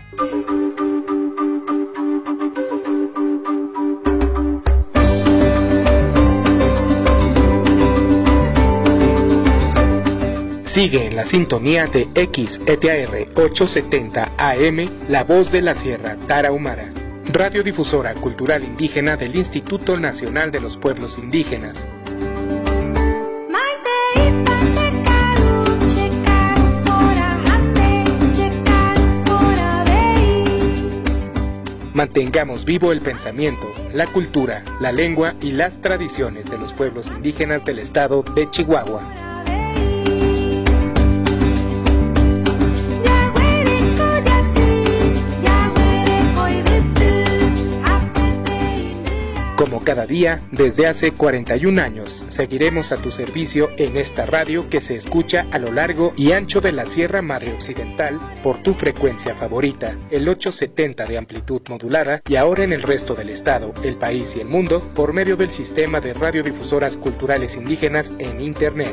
Sigue en la sintonía de XETR 870 AM, La Voz de la Sierra Tarahumara, radiodifusora cultural indígena del Instituto Nacional de los Pueblos Indígenas. Mantengamos vivo el pensamiento, la cultura, la lengua y las tradiciones de los pueblos indígenas del estado de Chihuahua. Como cada día, desde hace 41 años, seguiremos a tu servicio en esta radio que se escucha a lo largo y ancho de la Sierra Madre Occidental por tu frecuencia favorita, el 870 de amplitud modulada, y ahora en el resto del estado, el país y el mundo, por medio del sistema de radiodifusoras culturales indígenas en Internet.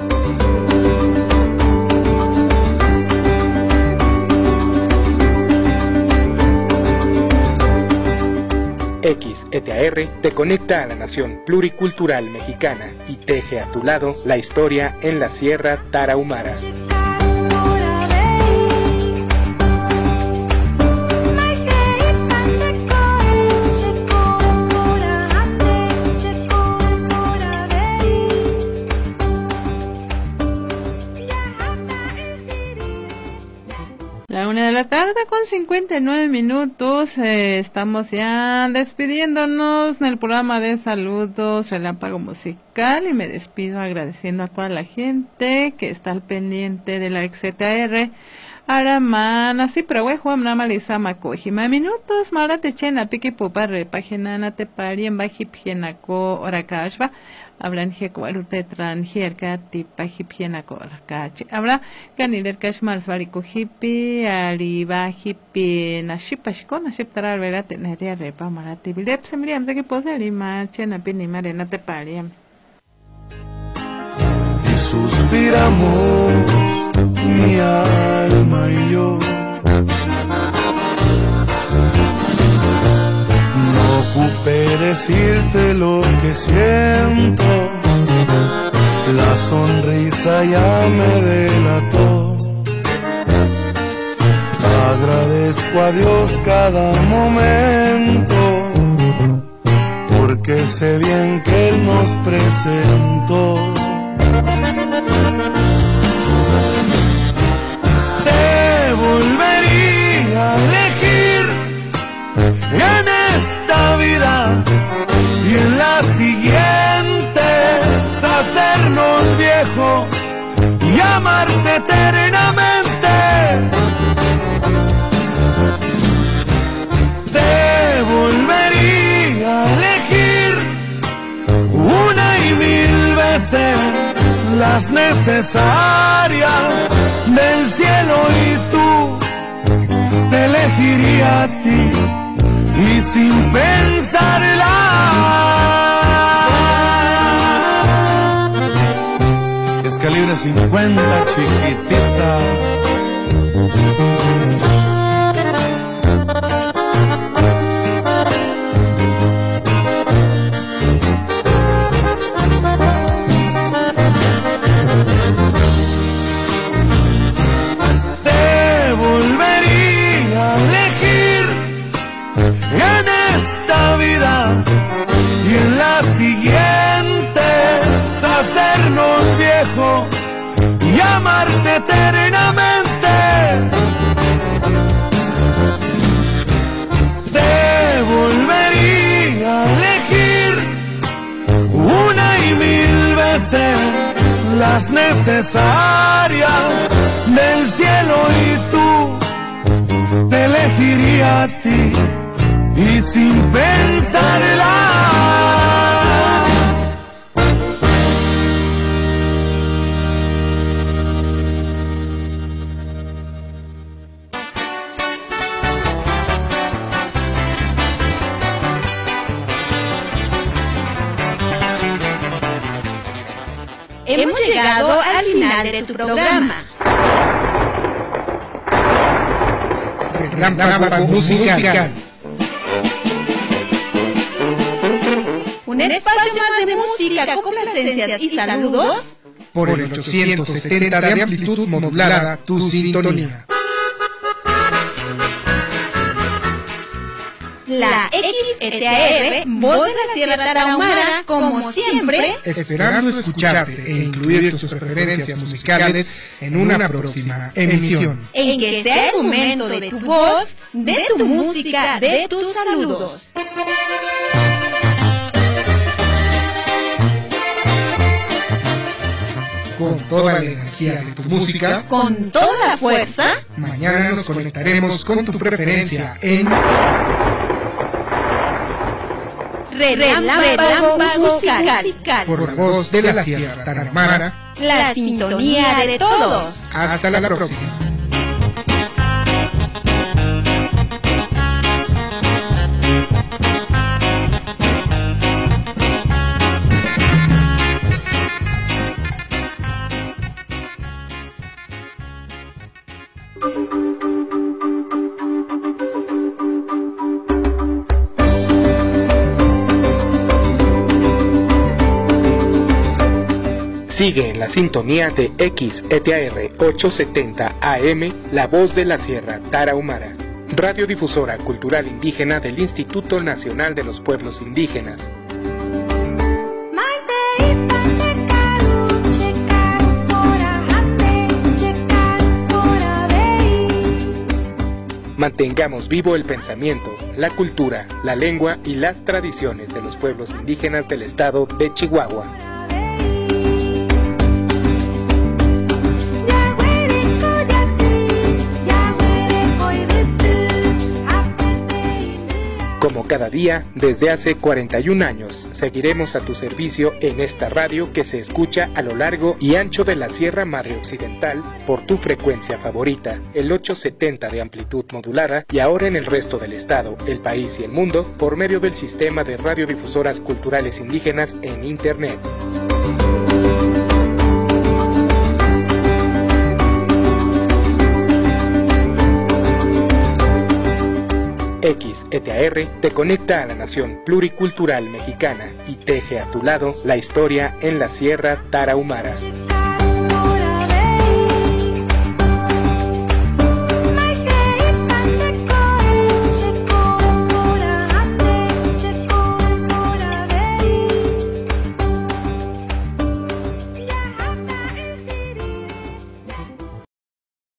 XETR te conecta a la nación pluricultural mexicana y teje a tu lado la historia en la Sierra Tarahumara. La 1:59 p.m. Estamos ya despidiéndonos en el programa de saludos Relámpago Musical, y me despido agradeciendo a toda la gente que está al pendiente de la XETR. Aramana, sí, pero Juan Namalizama Kojima minutos, Marate Chena, Piqui Puparre, página Nate Parien, Bajipienako, Orakashva. Hablan Jecuarute Tranjerka, Tipa Hipienako, Orakachi. Habla Ganiler Kashmars Varico Hipi, Aliba Hipi, Nashipashko, Nashiptarar Vera, Teneria Repa, Marati, Bilep, Sembriam, de que pose Lima, Chena Pini Marena Te Pariam. Y suspiramos, mi alma y yo. No ocupé decirte lo que siento, la sonrisa ya me delató. Agradezco a Dios cada momento, porque sé bien que Él nos presentó. Te volvería a elegir en esta vida y en las siguientes, hacernos viejos y amarte eternamente. Te volvería a elegir una y mil veces, las necesarias del cielo, y tú te elegiría a ti y sin pensarla. Es calibre 50, chiquitita. Te volvería a elegir en esta vida y en las siguientes, hacernos viejos y amarte eternamente. Te volvería a elegir una y mil veces, las necesarias del cielo, y tú te elegiría a ti y sin pensarla. Hemos llegado al final de tu programa. Relámpago Musical. Un espacio más de música, complacencias y saludos por el 870 de amplitud modulada, tu sintonía. La XETAR, voz de la Sierra Tarahumara, como siempre, esperando escucharte e incluir tus preferencias musicales en una próxima emisión. En que sea el momento de tu voz, de tu música, de tus saludos. Con toda la energía de tu música, con toda la fuerza, mañana nos conectaremos con tu preferencia en Relámpago Musical, por voz de la Sierra Tarahumara, la sintonía de todos. Hasta la próxima. Sigue en la sintonía de XETAR 870 AM, La Voz de la Sierra Tarahumara, radiodifusora cultural indígena del Instituto Nacional de los Pueblos Indígenas. Mantengamos vivo el pensamiento, la cultura, la lengua y las tradiciones de los pueblos indígenas del estado de Chihuahua. Como cada día, desde hace 41 años, seguiremos a tu servicio en esta radio que se escucha a lo largo y ancho de la Sierra Madre Occidental por tu frecuencia favorita, el 870 de amplitud modulada, y ahora en el resto del estado, el país y el mundo por medio del sistema de radiodifusoras culturales indígenas en Internet. XETAR te conecta a la nación pluricultural mexicana y teje a tu lado la historia en la Sierra Tarahumara.